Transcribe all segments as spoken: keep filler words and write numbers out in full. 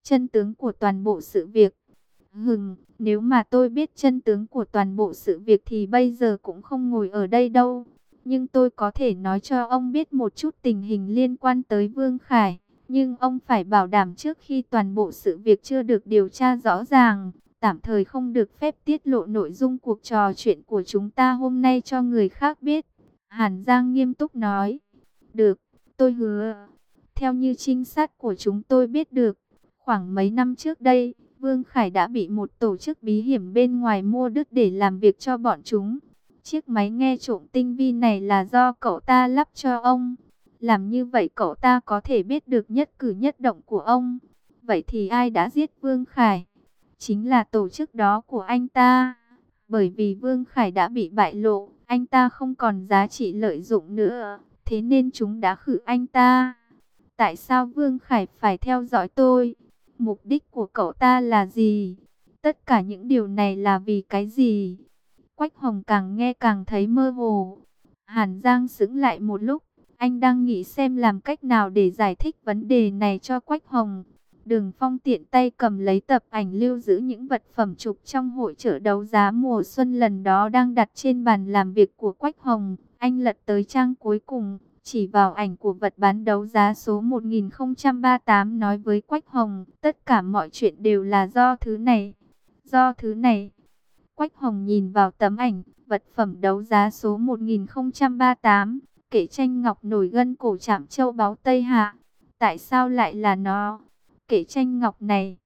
chân tướng của toàn bộ sự việc. Hừm, nếu mà tôi biết chân tướng của toàn bộ sự việc thì bây giờ cũng không ngồi ở đây đâu. Nhưng tôi có thể nói cho ông biết một chút tình hình liên quan tới Vương Khải. Nhưng ông phải bảo đảm trước khi toàn bộ sự việc chưa được điều tra rõ ràng, tạm thời không được phép tiết lộ nội dung cuộc trò chuyện của chúng ta hôm nay cho người khác biết. Hàn Giang nghiêm túc nói. Được, tôi hứa. Theo như trinh sát của chúng tôi biết được, khoảng mấy năm trước đây, Vương Khải đã bị một tổ chức bí hiểm bên ngoài mua đứt để làm việc cho bọn chúng. Chiếc máy nghe trộm tinh vi này là do cậu ta lắp cho ông. Làm như vậy cậu ta có thể biết được nhất cử nhất động của ông. Vậy thì ai đã giết Vương Khải? Chính là tổ chức đó của anh ta. Bởi vì Vương Khải đã bị bại lộ, anh ta không còn giá trị lợi dụng nữa. Thế nên chúng đã khử anh ta. Tại sao Vương Khải phải theo dõi tôi? Mục đích của cậu ta là gì? Tất cả những điều này là vì cái gì? Quách Hồng càng nghe càng thấy mơ hồ. Hàn Giang sững lại một lúc. Anh đang nghĩ xem làm cách nào để giải thích vấn đề này cho Quách Hồng. Đường Phong tiện tay cầm lấy tập ảnh lưu giữ những vật phẩm chụp trong hội chợ đấu giá mùa xuân lần đó đang đặt trên bàn làm việc của Quách Hồng. Anh lật tới trang cuối cùng, chỉ vào ảnh của vật bán đấu giá số một nghìn không trăm ba mươi tám nói với Quách Hồng, tất cả mọi chuyện đều là do thứ này, do thứ này. Quách Hồng nhìn vào tấm ảnh, vật phẩm đấu giá số một nghìn không trăm ba mươi tám, kệ tranh ngọc nổi gân cổ chạm châu báu Tây Hạ. Tại sao lại là nó? Kệ tranh ngọc này.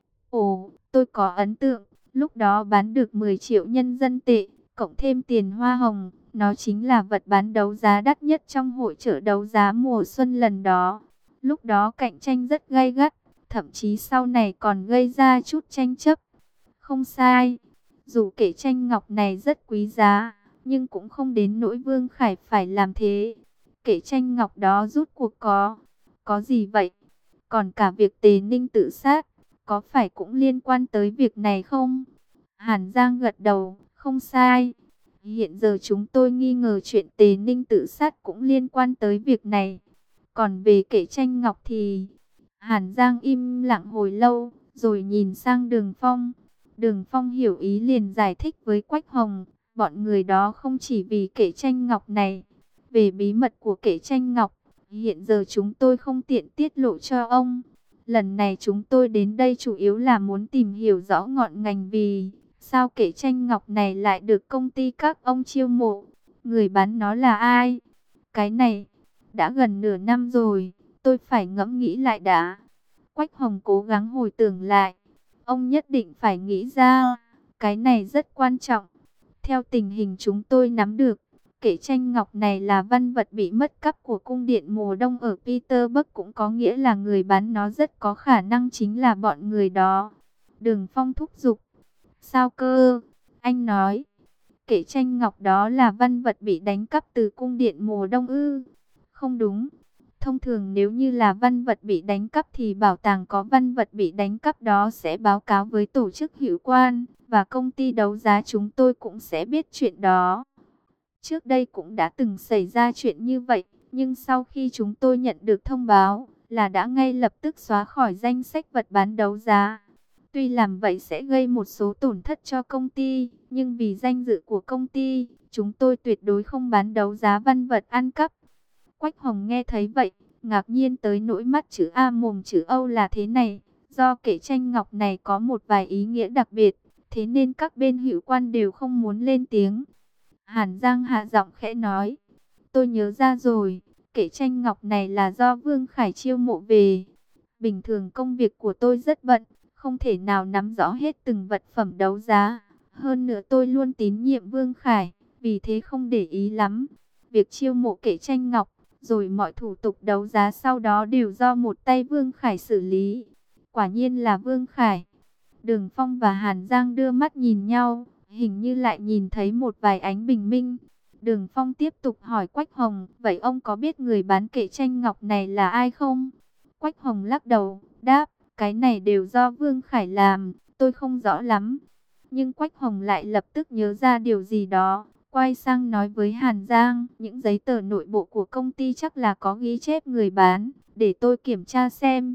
Ồ, tôi có ấn tượng, lúc đó bán được mười triệu nhân dân tệ, cộng thêm tiền hoa hồng. Nó chính là vật bán đấu giá đắt nhất trong hội chợ đấu giá mùa xuân lần đó. Lúc đó cạnh tranh rất gay gắt, thậm chí sau này còn gây ra chút tranh chấp. Không sai, dù kệ tranh ngọc này rất quý giá, nhưng cũng không đến nỗi Vương Khải phải làm thế. Kệ tranh ngọc đó rút cuộc có, có gì vậy? Còn cả việc Tề Ninh tự sát, có phải cũng liên quan tới việc này không? Hàn Giang gật đầu, không sai. Hiện giờ chúng tôi nghi ngờ chuyện Tề Ninh tự sát cũng liên quan tới việc này. Còn về kệ tranh ngọc thì... Hàn Giang im lặng hồi lâu, rồi nhìn sang Đường Phong. Đường Phong hiểu ý liền giải thích với Quách Hồng. Bọn người đó không chỉ vì kệ tranh ngọc này. Về bí mật của kệ tranh ngọc, hiện giờ chúng tôi không tiện tiết lộ cho ông. Lần này chúng tôi đến đây chủ yếu là muốn tìm hiểu rõ ngọn ngành vì... Sao kệ tranh ngọc này lại được công ty các ông chiêu mộ? Người bán nó là ai? Cái này, đã gần nửa năm rồi, tôi phải ngẫm nghĩ lại đã. Quách Hồng cố gắng hồi tưởng lại. Ông nhất định phải nghĩ ra, cái này rất quan trọng. Theo tình hình chúng tôi nắm được, kệ tranh ngọc này là văn vật bị mất cắp của cung điện mùa đông ở Petersburg, cũng có nghĩa là người bán nó rất có khả năng chính là bọn người đó. Đường Phong thúc giục. Sao cơ? Anh nói, kệ tranh ngọc đó là văn vật bị đánh cắp từ cung điện mùa đông ư? Không đúng. Thông thường nếu như là văn vật bị đánh cắp thì bảo tàng có văn vật bị đánh cắp đó sẽ báo cáo với tổ chức hữu quan, và công ty đấu giá chúng tôi cũng sẽ biết chuyện đó. Trước đây cũng đã từng xảy ra chuyện như vậy, nhưng sau khi chúng tôi nhận được thông báo là đã ngay lập tức xóa khỏi danh sách vật bán đấu giá. Tuy làm vậy sẽ gây một số tổn thất cho công ty, nhưng vì danh dự của công ty, chúng tôi tuyệt đối không bán đấu giá văn vật ăn cắp. Quách Hồng nghe thấy vậy, ngạc nhiên tới nỗi mắt chữ A mồm chữ Âu là thế này. Do kệ tranh ngọc này có một vài ý nghĩa đặc biệt, thế nên các bên hữu quan đều không muốn lên tiếng. Hàn Giang hạ giọng khẽ nói, tôi nhớ ra rồi, kệ tranh ngọc này là do Vương Khải chiêu mộ về. Bình thường công việc của tôi rất bận, không thể nào nắm rõ hết từng vật phẩm đấu giá. Hơn nữa tôi luôn tín nhiệm Vương Khải, vì thế không để ý lắm. Việc chiêu mộ kệ tranh ngọc, rồi mọi thủ tục đấu giá sau đó đều do một tay Vương Khải xử lý. Quả nhiên là Vương Khải. Đường Phong và Hàn Giang đưa mắt nhìn nhau, hình như lại nhìn thấy một vài ánh bình minh. Đường Phong tiếp tục hỏi Quách Hồng, vậy ông có biết người bán kệ tranh ngọc này là ai không? Quách Hồng lắc đầu, đáp, cái này đều do Vương Khải làm, tôi không rõ lắm. Nhưng Quách Hồng lại lập tức nhớ ra điều gì đó, quay sang nói với Hàn Giang, những giấy tờ nội bộ của công ty chắc là có ghi chép người bán, để tôi kiểm tra xem.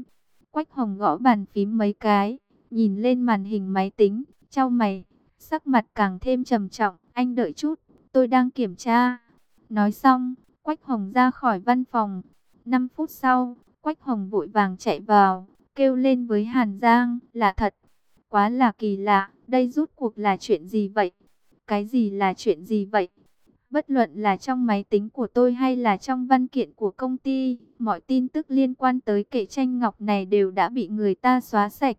Quách Hồng gõ bàn phím mấy cái, nhìn lên màn hình máy tính, chau mày, sắc mặt càng thêm trầm trọng. Anh đợi chút, tôi đang kiểm tra. Nói xong, Quách Hồng ra khỏi văn phòng. năm phút sau, Quách Hồng vội vàng chạy vào, kêu lên với Hàn Giang, là thật. Quá là kỳ lạ, đây rút cuộc là chuyện gì vậy? Cái gì là chuyện gì vậy? Bất luận là trong máy tính của tôi hay là trong văn kiện của công ty, mọi tin tức liên quan tới kệ tranh ngọc này đều đã bị người ta xóa sạch.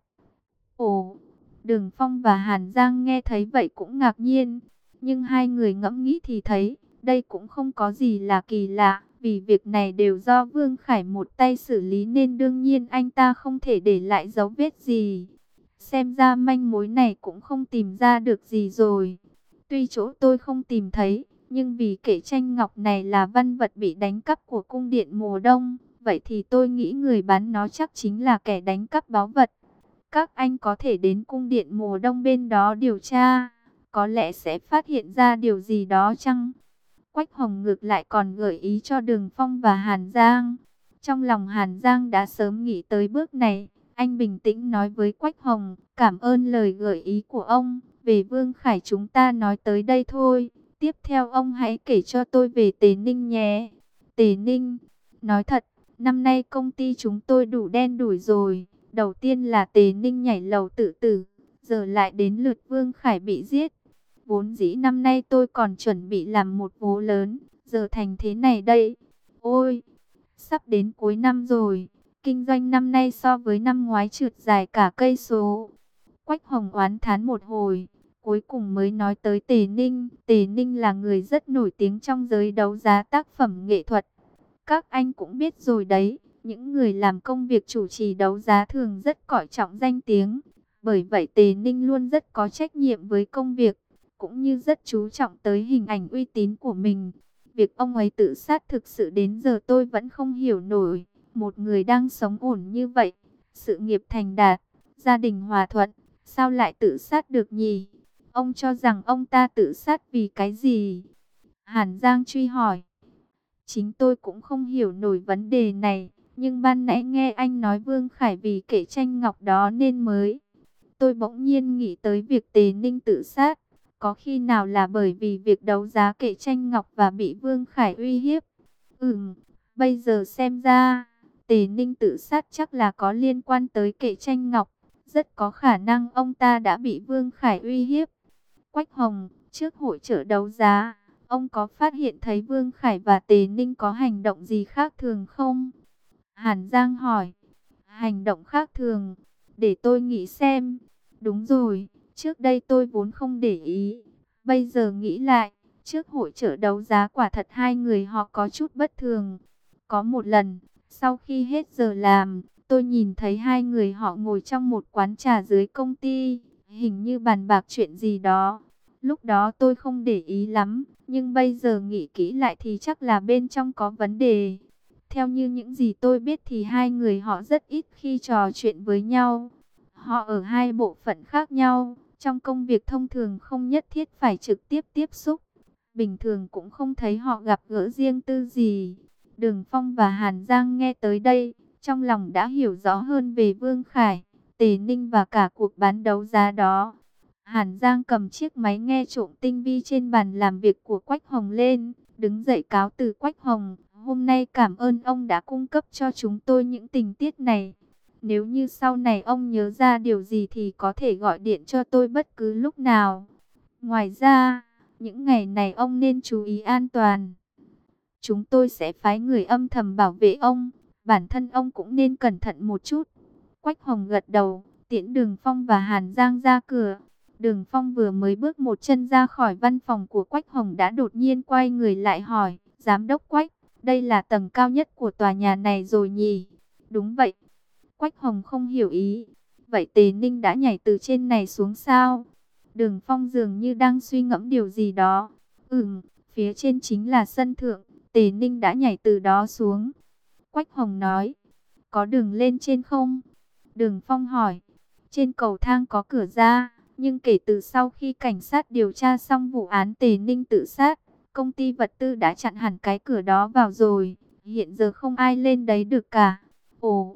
Ồ, Đường Phong và Hàn Giang nghe thấy vậy cũng ngạc nhiên, nhưng hai người ngẫm nghĩ thì thấy, đây cũng không có gì là kỳ lạ, vì việc này đều do Vương Khải một tay xử lý nên đương nhiên anh ta không thể để lại dấu vết gì. Xem ra manh mối này cũng không tìm ra được gì rồi. Tuy chỗ tôi không tìm thấy, nhưng vì kệ tranh ngọc này là văn vật bị đánh cắp của cung điện mùa đông, vậy thì tôi nghĩ người bán nó chắc chính là kẻ đánh cắp báu vật. Các anh có thể đến cung điện mùa đông bên đó điều tra, có lẽ sẽ phát hiện ra điều gì đó chăng? Quách Hồng ngược lại còn gợi ý cho Đường Phong và Hàn Giang. Trong lòng Hàn Giang đã sớm nghĩ tới bước này, anh bình tĩnh nói với Quách Hồng, cảm ơn lời gợi ý của ông, về Vương Khải chúng ta nói tới đây thôi. Tiếp theo ông hãy kể cho tôi về Tề Ninh nhé. Tề Ninh, nói thật, năm nay công ty chúng tôi đủ đen đủi rồi. Đầu tiên là Tề Ninh nhảy lầu tự tử, giờ lại đến lượt Vương Khải bị giết. Vốn dĩ năm nay tôi còn chuẩn bị làm một vố lớn, giờ thành thế này đây. Ôi, sắp đến cuối năm rồi, kinh doanh năm nay so với năm ngoái trượt dài cả cây số. Quách Hồng oán thán một hồi, cuối cùng mới nói tới Tề Ninh. Tề Ninh là người rất nổi tiếng trong giới đấu giá tác phẩm nghệ thuật. Các anh cũng biết rồi đấy, những người làm công việc chủ trì đấu giá thường rất coi trọng danh tiếng. Bởi vậy Tề Ninh luôn rất có trách nhiệm với công việc, cũng như rất chú trọng tới hình ảnh uy tín của mình. Việc ông ấy tự sát thực sự đến giờ tôi vẫn không hiểu nổi. Một người đang sống ổn như vậy, sự nghiệp thành đạt, gia đình hòa thuận, sao lại tự sát được nhỉ? Ông cho rằng ông ta tự sát vì cái gì? Hàn Giang truy hỏi. Chính tôi cũng không hiểu nổi vấn đề này, nhưng ban nãy nghe anh nói Vương Khải vì kệ tranh ngọc đó nên mới. Tôi bỗng nhiên nghĩ tới việc Tề Ninh tự sát. Có khi nào là bởi vì việc đấu giá kệ tranh ngọc và bị Vương Khải uy hiếp? Ừm, bây giờ xem ra, Tề Ninh tự sát chắc là có liên quan tới kệ tranh ngọc. Rất có khả năng ông ta đã bị Vương Khải uy hiếp. Quách Hồng, trước hội chợ đấu giá, ông có phát hiện thấy Vương Khải và Tề Ninh có hành động gì khác thường không? Hàn Giang hỏi. Hành động khác thường? Để tôi nghĩ xem. Đúng rồi, trước đây tôi vốn không để ý. Bây giờ nghĩ lại, trước hội chợ đấu giá quả thật hai người họ có chút bất thường. Có một lần, sau khi hết giờ làm, tôi nhìn thấy hai người họ ngồi trong một quán trà dưới công ty, hình như bàn bạc chuyện gì đó. Lúc đó tôi không để ý lắm, nhưng bây giờ nghĩ kỹ lại thì chắc là bên trong có vấn đề. Theo như những gì tôi biết thì hai người họ rất ít khi trò chuyện với nhau. Họ ở hai bộ phận khác nhau, trong công việc thông thường không nhất thiết phải trực tiếp tiếp xúc. Bình thường cũng không thấy họ gặp gỡ riêng tư gì. Đường Phong và Hàn Giang nghe tới đây, trong lòng đã hiểu rõ hơn về Vương Khải, Tề Ninh và cả cuộc bán đấu giá đó. Hàn Giang cầm chiếc máy nghe trộm tinh vi trên bàn làm việc của Quách Hồng lên, đứng dậy cáo từ Quách Hồng. Hôm nay cảm ơn ông đã cung cấp cho chúng tôi những tình tiết này. Nếu như sau này ông nhớ ra điều gì thì có thể gọi điện cho tôi bất cứ lúc nào. Ngoài ra, những ngày này ông nên chú ý an toàn. Chúng tôi sẽ phái người âm thầm bảo vệ ông. Bản thân ông cũng nên cẩn thận một chút. Quách Hồng gật đầu, tiễn Đường Phong và Hàn Giang ra cửa. Đường Phong vừa mới bước một chân ra khỏi văn phòng của Quách Hồng đã đột nhiên quay người lại hỏi, Giám đốc Quách, đây là tầng cao nhất của tòa nhà này rồi nhỉ? Đúng vậy. Quách Hồng không hiểu ý. Vậy Tề Ninh đã nhảy từ trên này xuống sao? Đường Phong dường như đang suy ngẫm điều gì đó. Ừm, phía trên chính là sân thượng. Tề Ninh đã nhảy từ đó xuống. Quách Hồng nói. Có đường lên trên không? Đường Phong hỏi. Trên cầu thang có cửa ra. Nhưng kể từ sau khi cảnh sát điều tra xong vụ án Tề Ninh tự sát, công ty vật tư đã chặn hẳn cái cửa đó vào rồi. Hiện giờ không ai lên đấy được cả. Ồ,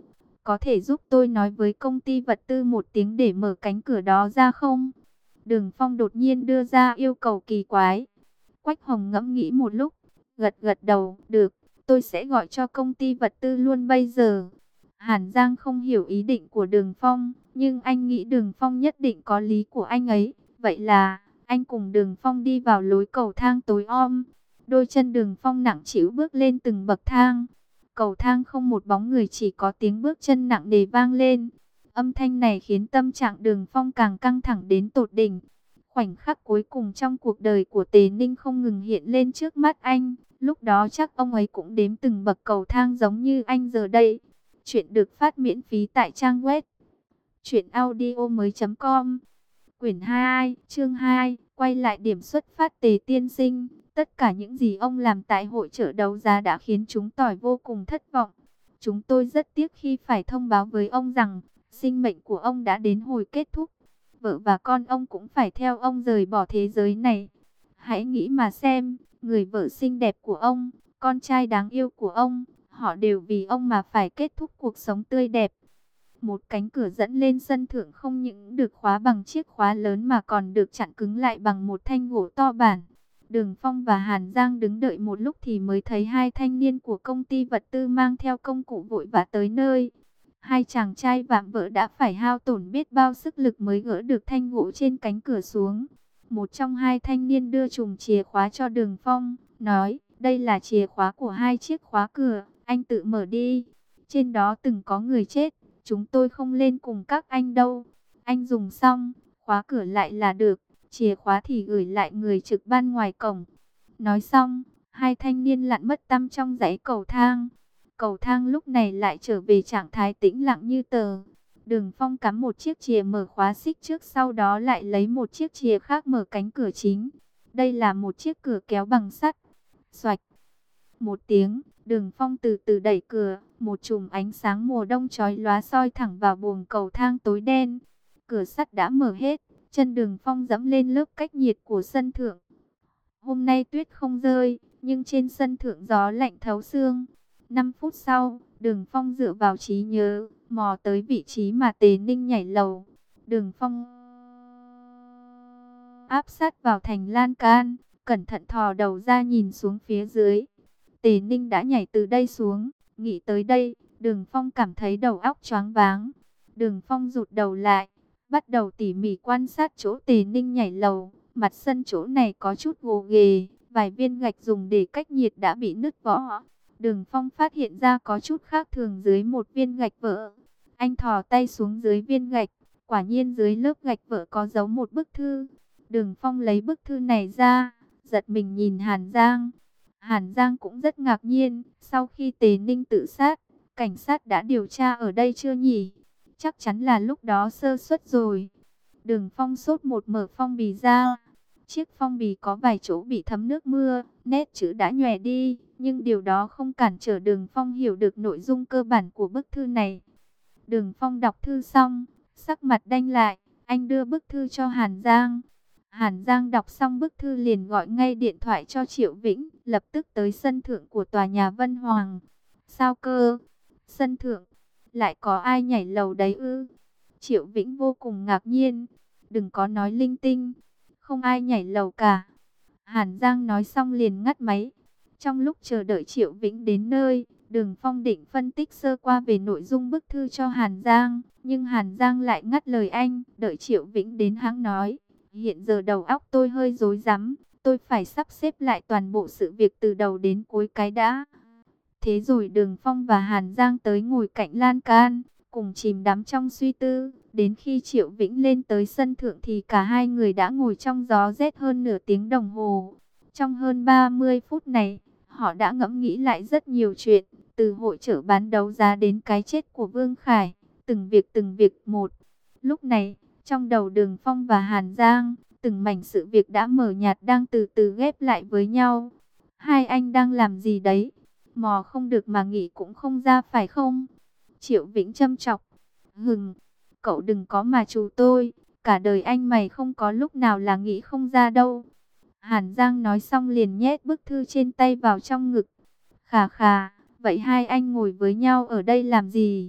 có thể giúp tôi nói với công ty vật tư một tiếng để mở cánh cửa đó ra không? Đường Phong đột nhiên đưa ra yêu cầu kỳ quái. Quách Hồng ngẫm nghĩ một lúc, gật gật đầu, được, tôi sẽ gọi cho công ty vật tư luôn bây giờ. Hàn Giang không hiểu ý định của Đường Phong, nhưng anh nghĩ Đường Phong nhất định có lý của anh ấy. Vậy là, anh cùng Đường Phong đi vào lối cầu thang tối om. Đôi chân Đường Phong nặng trĩu bước lên từng bậc thang. Cầu thang không một bóng người, chỉ có tiếng bước chân nặng nề vang lên. Âm thanh này khiến tâm trạng Đường Phong càng căng thẳng đến tột đỉnh. Khoảnh khắc cuối cùng trong cuộc đời của Tề Ninh không ngừng hiện lên trước mắt anh. Lúc đó chắc ông ấy cũng đếm từng bậc cầu thang giống như anh giờ đây. Chuyện được phát miễn phí tại trang web truyện audio mới chấm com. Quyển hai, chương hai, quay lại điểm xuất phát. Tề tiên sinh, tất cả những gì ông làm tại hội chợ đấu giá đã khiến chúng tôi vô cùng thất vọng. Chúng tôi rất tiếc khi phải thông báo với ông rằng sinh mệnh của ông đã đến hồi kết thúc. Vợ và con ông cũng phải theo ông rời bỏ thế giới này. Hãy nghĩ mà xem, người vợ xinh đẹp của ông, con trai đáng yêu của ông, họ đều vì ông mà phải kết thúc cuộc sống tươi đẹp. Một cánh cửa dẫn lên sân thượng không những được khóa bằng chiếc khóa lớn mà còn được chặn cứng lại bằng một thanh gỗ to bản. Đường Phong và Hàn Giang đứng đợi một lúc thì mới thấy hai thanh niên của công ty vật tư mang theo công cụ vội vã tới nơi. Hai chàng trai vạm vỡ đã phải hao tổn biết bao sức lực mới gỡ được thanh gỗ trên cánh cửa xuống. Một trong hai thanh niên đưa chùm chìa khóa cho Đường Phong, nói, đây là chìa khóa của hai chiếc khóa cửa, anh tự mở đi. Trên đó từng có người chết, chúng tôi không lên cùng các anh đâu. Anh dùng xong, khóa cửa lại là được, chìa khóa thì gửi lại người trực ban ngoài cổng. Nói xong, hai thanh niên lặn mất tăm trong dãy cầu thang. Cầu thang lúc này lại trở về trạng thái tĩnh lặng như tờ. Đường Phong cắm một chiếc chìa mở khóa xích trước, sau đó lại lấy một chiếc chìa khác mở cánh cửa chính. Đây là một chiếc cửa kéo bằng sắt. Xoạch. Một tiếng, Đường Phong từ từ đẩy cửa, một chùm ánh sáng mùa đông chói lóa soi thẳng vào buồng cầu thang tối đen. Cửa sắt đã mở hết, chân Đường Phong dẫm lên lớp cách nhiệt của sân thượng. Hôm nay tuyết không rơi, nhưng trên sân thượng gió lạnh thấu xương. năm phút sau, Đường Phong dựa vào trí nhớ, mò tới vị trí mà Tề Ninh nhảy lầu. Đường Phong áp sát vào thành lan can, cẩn thận thò đầu ra nhìn xuống phía dưới. Tề Ninh đã nhảy từ đây xuống. Nghĩ tới đây, Đường Phong cảm thấy đầu óc choáng váng. Đường Phong rụt đầu lại, bắt đầu tỉ mỉ quan sát chỗ Tề Ninh nhảy lầu. Mặt sân chỗ này có chút gồ ghề, vài viên gạch dùng để cách nhiệt đã bị nứt vỡ. Đường Phong phát hiện ra có chút khác thường dưới một viên gạch vỡ. Anh thò tay xuống dưới viên gạch, quả nhiên dưới lớp gạch vỡ có dấu một bức thư. Đường Phong lấy bức thư này ra, giật mình nhìn Hàn Giang. Hàn Giang cũng rất ngạc nhiên, sau khi Tề Ninh tự sát, cảnh sát đã điều tra ở đây chưa nhỉ? Chắc chắn là lúc đó sơ suất rồi. Đường Phong sốt một mở phong bì ra. Chiếc phong bì có vài chỗ bị thấm nước mưa, nét chữ đã nhòe đi, nhưng điều đó không cản trở Đường Phong hiểu được nội dung cơ bản của bức thư này. Đường Phong đọc thư xong, sắc mặt đanh lại, anh đưa bức thư cho Hàn Giang. Hàn Giang đọc xong bức thư liền gọi ngay điện thoại cho Triệu Vĩnh, lập tức tới sân thượng của tòa nhà Vân Hoàng. Sao cơ? Sân thượng? Lại có ai nhảy lầu đấy ư? Triệu Vĩnh vô cùng ngạc nhiên. Đừng có nói linh tinh. Không ai nhảy lầu cả. Hàn Giang nói xong liền ngắt máy. Trong lúc chờ đợi Triệu Vĩnh đến nơi, Đường Phong định phân tích sơ qua về nội dung bức thư cho Hàn Giang. Nhưng Hàn Giang lại ngắt lời anh, đợi Triệu Vĩnh đến hãng nói. Hiện giờ đầu óc tôi hơi rối rắm, tôi phải sắp xếp lại toàn bộ sự việc từ đầu đến cuối cái đã. Thế rồi Đường Phong và Hàn Giang tới ngồi cạnh lan can, cùng chìm đắm trong suy tư. Đến khi Triệu Vĩnh lên tới sân thượng thì cả hai người đã ngồi trong gió rét hơn nửa tiếng đồng hồ. Trong hơn ba mươi phút này, họ đã ngẫm nghĩ lại rất nhiều chuyện, từ hội chợ bán đấu giá đến cái chết của Vương Khải, từng việc từng việc một. Lúc này, trong đầu Đường Phong và Hàn Giang, từng mảnh sự việc đã mờ nhạt đang từ từ ghép lại với nhau. Hai anh đang làm gì đấy? Mò không được mà nghĩ cũng không ra phải không? Triệu Vĩnh châm chọc. Hừng, cậu đừng có mà trù tôi. Cả đời anh mày không có lúc nào là nghĩ không ra đâu. Hàn Giang nói xong liền nhét bức thư trên tay vào trong ngực. Khà khà, vậy hai anh ngồi với nhau ở đây làm gì?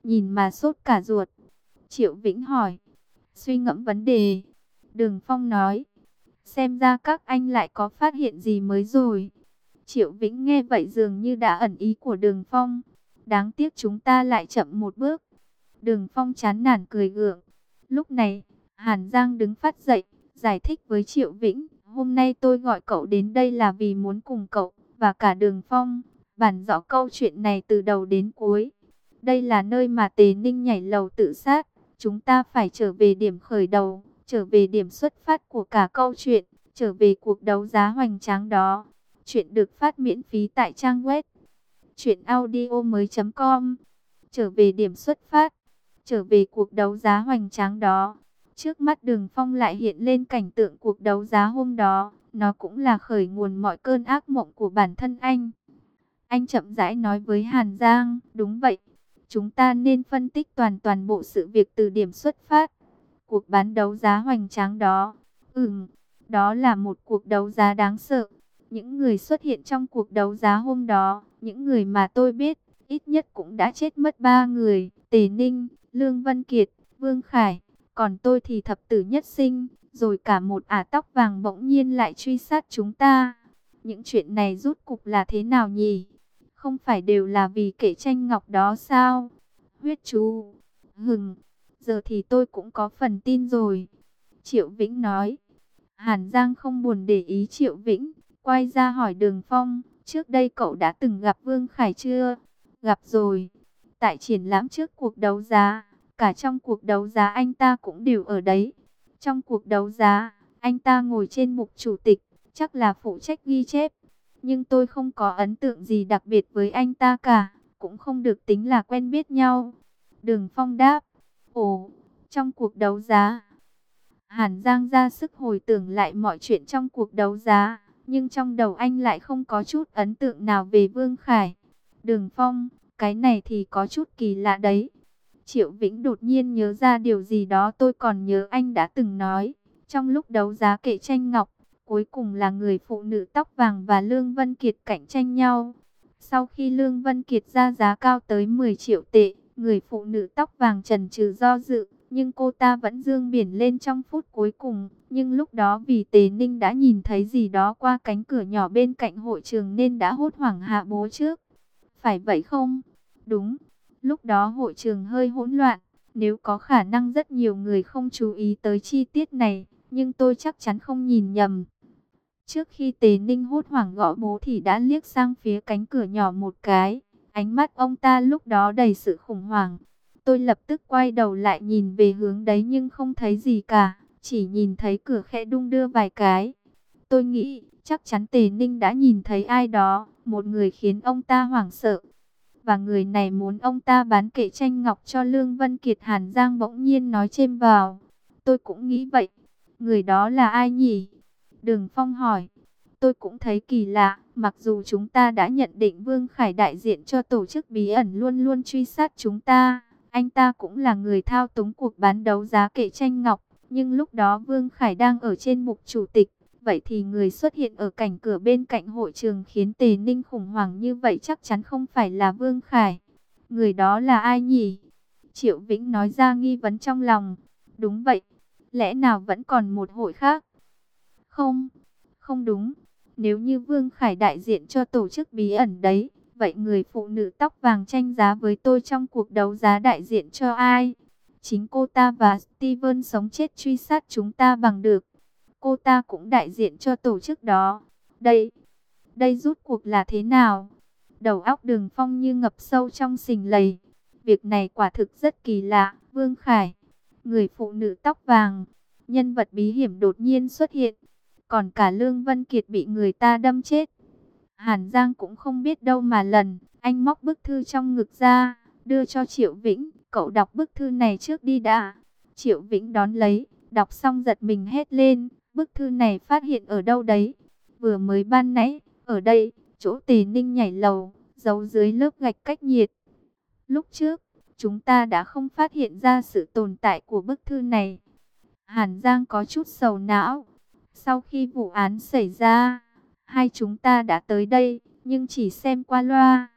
nhìn mà sốt cả ruột. Triệu Vĩnh hỏi, suy ngẫm vấn đề. Đường Phong nói, xem ra các anh lại có phát hiện gì mới rồi. Triệu Vĩnh nghe vậy dường như đã ẩn ý của Đường Phong. Đáng tiếc chúng ta lại chậm một bước. Đường Phong chán nản cười gượng. Lúc này, Hàn Giang đứng phát dậy, giải thích với Triệu Vĩnh. Hôm nay tôi gọi cậu đến đây là vì muốn cùng cậu và cả Đường Phong bàn rõ câu chuyện này từ đầu đến cuối. Đây là nơi mà Tề Ninh nhảy lầu tự sát. Chúng ta phải trở về điểm khởi đầu, trở về điểm xuất phát của cả câu chuyện, trở về cuộc đấu giá hoành tráng đó. Chuyện được phát miễn phí tại trang web truyện audio mới chấm com. Trở về điểm xuất phát, trở về cuộc đấu giá hoành tráng đó. Trước mắt Đường Phong lại hiện lên cảnh tượng cuộc đấu giá hôm đó. Nó cũng là khởi nguồn mọi cơn ác mộng của bản thân anh. Anh chậm rãi nói với Hàn Giang, đúng vậy. Chúng ta nên phân tích toàn toàn bộ sự việc từ điểm xuất phát. Cuộc bán đấu giá hoành tráng đó. Ừm, đó là một cuộc đấu giá đáng sợ. Những người xuất hiện trong cuộc đấu giá hôm đó, những người mà tôi biết, ít nhất cũng đã chết mất ba người. Tề Ninh, Lương Vân Kiệt, Vương Khải. Còn tôi thì thập tử nhất sinh. Rồi cả một ả tóc vàng bỗng nhiên lại truy sát chúng ta. Những chuyện này rút cục là thế nào nhỉ? Không phải đều là vì kệ tranh ngọc đó sao? Huyết chú. Hừng, giờ thì tôi cũng có phần tin rồi. Triệu Vĩnh nói. Hàn Giang không buồn để ý Triệu Vĩnh, quay ra hỏi Đường Phong, trước đây cậu đã từng gặp Vương Khải chưa? Gặp rồi. Tại triển lãm trước cuộc đấu giá, cả trong cuộc đấu giá anh ta cũng đều ở đấy. Trong cuộc đấu giá, anh ta ngồi trên mục chủ tịch, chắc là phụ trách ghi chép. Nhưng tôi không có ấn tượng gì đặc biệt với anh ta cả, cũng không được tính là quen biết nhau. Đường Phong đáp, ồ, trong cuộc đấu giá. Hàn Giang ra sức hồi tưởng lại mọi chuyện trong cuộc đấu giá, nhưng trong đầu anh lại không có chút ấn tượng nào về Vương Khải. Đường Phong, cái này thì có chút kỳ lạ đấy. Triệu Vĩnh đột nhiên nhớ ra điều gì đó tôi còn nhớ anh đã từng nói. Trong lúc đấu giá kệ tranh ngọc, cuối cùng là người phụ nữ tóc vàng và Lương Vân Kiệt cạnh tranh nhau. Sau khi Lương Vân Kiệt ra giá cao tới mười triệu tệ, người phụ nữ tóc vàng chần chừ do dự, nhưng cô ta vẫn giương biển lên trong phút cuối cùng. Nhưng lúc đó vì Tề Ninh đã nhìn thấy gì đó qua cánh cửa nhỏ bên cạnh hội trường nên đã hốt hoảng hạ bố trước. Phải vậy không? Đúng. Lúc đó hội trường hơi hỗn loạn, nếu có khả năng rất nhiều người không chú ý tới chi tiết này, nhưng tôi chắc chắn không nhìn nhầm. Trước khi Tề Ninh hốt hoảng gõ bố thì đã liếc sang phía cánh cửa nhỏ một cái, ánh mắt ông ta lúc đó đầy sự khủng hoảng. Tôi lập tức quay đầu lại nhìn về hướng đấy nhưng không thấy gì cả, chỉ nhìn thấy cửa khẽ đung đưa vài cái. Tôi nghĩ chắc chắn Tề Ninh đã nhìn thấy ai đó, một người khiến ông ta hoảng sợ. Và người này muốn ông ta bán kệ tranh ngọc cho Lương Vân Kiệt. Hàn Giang bỗng nhiên nói chêm vào. Tôi cũng nghĩ vậy. Người đó là ai nhỉ? Đường Phong hỏi. Tôi cũng thấy kỳ lạ. Mặc dù chúng ta đã nhận định Vương Khải đại diện cho tổ chức bí ẩn luôn luôn truy sát chúng ta. Anh ta cũng là người thao túng cuộc bán đấu giá kệ tranh ngọc. Nhưng lúc đó Vương Khải đang ở trên mục chủ tịch. Vậy thì người xuất hiện ở cảnh cửa bên cạnh hội trường khiến Tề Ninh khủng hoảng như vậy chắc chắn không phải là Vương Khải. Người đó là ai nhỉ? Triệu Vĩnh nói ra nghi vấn trong lòng. Đúng vậy. Lẽ nào vẫn còn một hội khác? Không, không đúng. Nếu như Vương Khải đại diện cho tổ chức bí ẩn đấy, vậy người phụ nữ tóc vàng tranh giá với tôi trong cuộc đấu giá đại diện cho ai? Chính cô ta và Steven sống chết truy sát chúng ta bằng được. Cô ta cũng đại diện cho tổ chức đó. Đây, đây rút cuộc là thế nào? Đầu óc Đường Phong như ngập sâu trong sình lầy. Việc này quả thực rất kỳ lạ. Vương Khải, người phụ nữ tóc vàng, nhân vật bí hiểm đột nhiên xuất hiện. Còn cả Lương Vân Kiệt bị người ta đâm chết. Hàn Giang cũng không biết đâu mà lần. Anh móc bức thư trong ngực ra, đưa cho Triệu Vĩnh. Cậu đọc bức thư này trước đi đã. Triệu Vĩnh đón lấy, đọc xong giật mình hét lên. Bức thư này phát hiện ở đâu đấy? Vừa mới ban nãy, ở đây, chỗ Tề Ninh nhảy lầu, giấu dưới lớp gạch cách nhiệt. Lúc trước, chúng ta đã không phát hiện ra sự tồn tại của bức thư này. Hàn Giang có chút sầu não. Sau khi vụ án xảy ra, hai chúng ta đã tới đây, nhưng chỉ xem qua loa.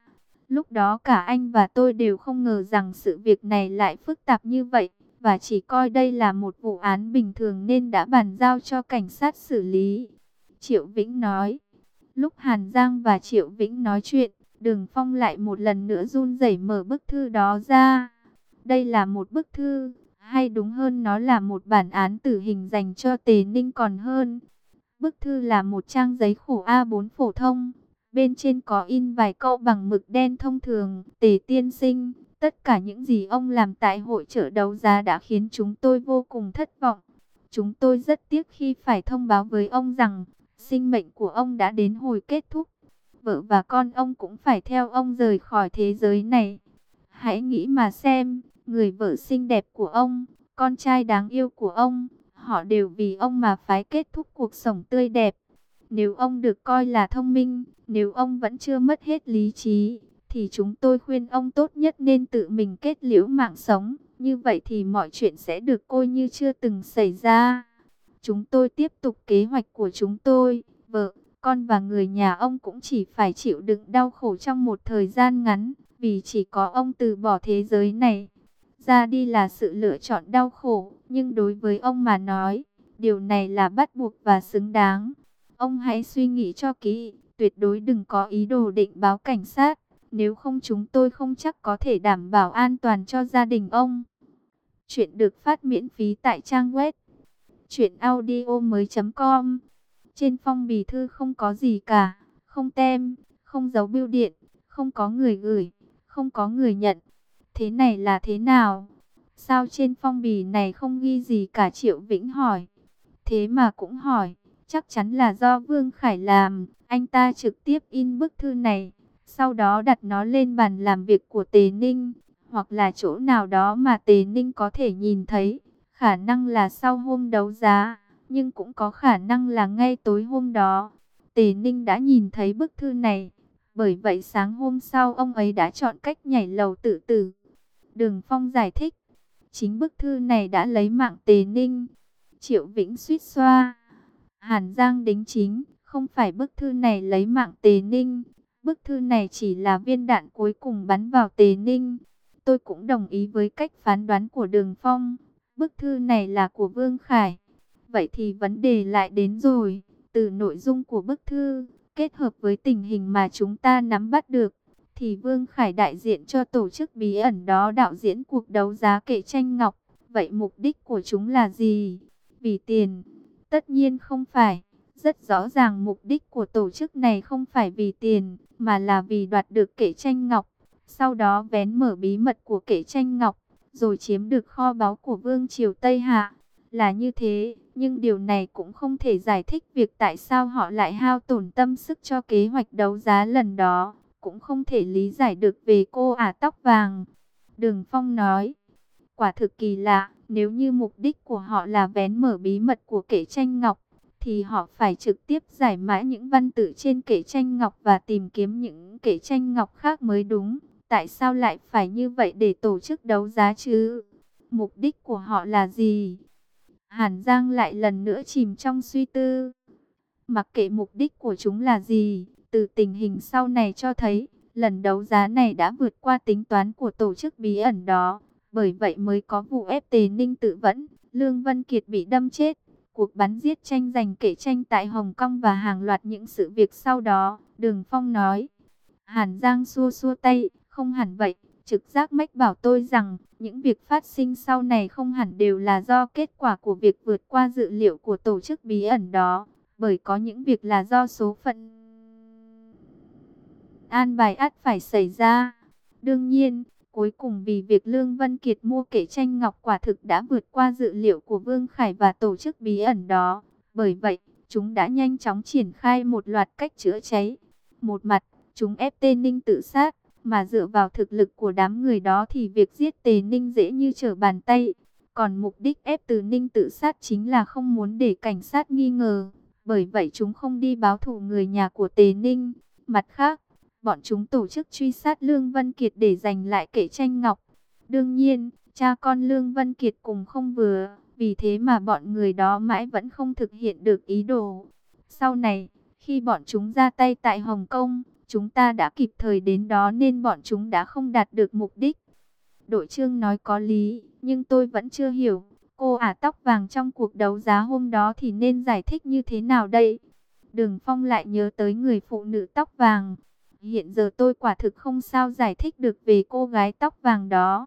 Lúc đó cả anh và tôi đều không ngờ rằng sự việc này lại phức tạp như vậy, và chỉ coi đây là một vụ án bình thường nên đã bàn giao cho cảnh sát xử lý. Triệu Vĩnh nói. Lúc Hàn Giang và Triệu Vĩnh nói chuyện, Đường Phong lại một lần nữa run rẩy mở bức thư đó ra. Đây là một bức thư, hay đúng hơn nó là một bản án tử hình dành cho Tề Ninh còn hơn. Bức thư là một trang giấy khổ A bốn phổ thông. Bên trên có in vài câu bằng mực đen thông thường. Tề tiên sinh, tất cả những gì ông làm tại hội chợ đấu giá đã khiến chúng tôi vô cùng thất vọng. Chúng tôi rất tiếc khi phải thông báo với ông rằng sinh mệnh của ông đã đến hồi kết thúc. Vợ và con ông cũng phải theo ông rời khỏi thế giới này. Hãy nghĩ mà xem, người vợ xinh đẹp của ông, con trai đáng yêu của ông, họ đều vì ông mà phái kết thúc cuộc sống tươi đẹp. Nếu ông được coi là thông minh, nếu ông vẫn chưa mất hết lý trí, thì chúng tôi khuyên ông tốt nhất nên tự mình kết liễu mạng sống. Như vậy thì mọi chuyện sẽ được coi như chưa từng xảy ra. Chúng tôi tiếp tục kế hoạch của chúng tôi. Vợ, con và người nhà ông cũng chỉ phải chịu đựng đau khổ trong một thời gian ngắn, vì chỉ có ông từ bỏ thế giới này. Ra đi là sự lựa chọn đau khổ, nhưng đối với ông mà nói, điều này là bắt buộc và xứng đáng. Ông hãy suy nghĩ cho kỹ, tuyệt đối đừng có ý đồ định báo cảnh sát, nếu không chúng tôi không chắc có thể đảm bảo an toàn cho gia đình ông. Chuyện được phát miễn phí tại trang web truyện audio mới chấm com. Trên phong bì thư không có gì cả, không tem, không dấu bưu điện, không có người gửi, không có người nhận. Thế này là thế nào? Sao trên phong bì này không ghi gì cả? Triệu Vĩnh hỏi. Thế mà cũng hỏi, chắc chắn là do Vương Khải làm. Anh ta trực tiếp in bức thư này, sau đó đặt nó lên bàn làm việc của Tề Ninh, hoặc là chỗ nào đó mà Tề Ninh có thể nhìn thấy. Khả năng là sau hôm đấu giá, nhưng cũng có khả năng là ngay tối hôm đó, Tề Ninh đã nhìn thấy bức thư này. Bởi vậy sáng hôm sau ông ấy đã chọn cách nhảy lầu tự tử. Đường Phong giải thích, chính bức thư này đã lấy mạng Tề Ninh. Triệu Vĩnh suýt xoa. Hàn Giang đính chính, không phải bức thư này lấy mạng Tề Ninh. Bức thư này chỉ là viên đạn cuối cùng bắn vào Tề Ninh. Tôi cũng đồng ý với cách phán đoán của Đường Phong. Bức thư này là của Vương Khải. Vậy thì vấn đề lại đến rồi. Từ nội dung của bức thư, kết hợp với tình hình mà chúng ta nắm bắt được, thì Vương Khải đại diện cho tổ chức bí ẩn đó đạo diễn cuộc đấu giá kệ tranh ngọc. Vậy mục đích của chúng là gì? Vì tiền? Tất nhiên không phải. Rất rõ ràng mục đích của tổ chức này không phải vì tiền, mà là vì đoạt được kệ tranh ngọc. Sau đó vén mở bí mật của kệ tranh ngọc, rồi chiếm được kho báu của Vương triều Tây Hạ. Là như thế, nhưng điều này cũng không thể giải thích việc tại sao họ lại hao tổn tâm sức cho kế hoạch đấu giá lần đó. Cũng không thể lý giải được về cô ả tóc vàng. Đường Phong nói, quả thực kỳ lạ, nếu như mục đích của họ là vén mở bí mật của kệ tranh ngọc, thì họ phải trực tiếp giải mã những văn tự trên kệ tranh ngọc và tìm kiếm những kệ tranh ngọc khác mới đúng. Tại sao lại phải như vậy để tổ chức đấu giá chứ? Mục đích của họ là gì? Hàn Giang lại lần nữa chìm trong suy tư. Mặc kệ mục đích của chúng là gì, từ tình hình sau này cho thấy, lần đấu giá này đã vượt qua tính toán của tổ chức bí ẩn đó. Bởi vậy mới có vụ ép Tề Ninh tự vẫn, Lương Vân Kiệt bị đâm chết, cuộc bắn giết tranh giành kệ tranh tại Hồng Kông và hàng loạt những sự việc sau đó. Đường Phong nói. Hàn Giang xua xua tay, không hẳn vậy. Trực giác mách bảo tôi rằng, những việc phát sinh sau này không hẳn đều là do kết quả của việc vượt qua dự liệu của tổ chức bí ẩn đó. Bởi có những việc là do số phận an bài ắt phải xảy ra. Đương nhiên, cuối cùng vì việc Lương Vân Kiệt mua kệ tranh ngọc quả thực đã vượt qua dự liệu của Vương Khải và tổ chức bí ẩn đó. Bởi vậy, chúng đã nhanh chóng triển khai một loạt cách chữa cháy. Một mặt, chúng ép Tề Ninh tự sát, mà dựa vào thực lực của đám người đó thì việc giết Tề Ninh dễ như trở bàn tay. Còn mục đích ép Từ Ninh tự sát chính là không muốn để cảnh sát nghi ngờ. Bởi vậy chúng không đi báo thù người nhà của Tề Ninh. Mặt khác, bọn chúng tổ chức truy sát Lương Vân Kiệt để giành lại kệ tranh ngọc. Đương nhiên, cha con Lương Vân Kiệt cùng không vừa, vì thế mà bọn người đó mãi vẫn không thực hiện được ý đồ. Sau này, khi bọn chúng ra tay tại Hồng Kông, Chúng ta đã kịp thời đến đó nên bọn chúng đã không đạt được mục đích. Đội trưởng nói có lý, nhưng tôi vẫn chưa hiểu. Cô ả tóc vàng trong cuộc đấu giá hôm đó thì nên giải thích như thế nào đây? Đường Phong lại nhớ tới người phụ nữ tóc vàng. Hiện giờ tôi quả thực không sao giải thích được về cô gái tóc vàng đó.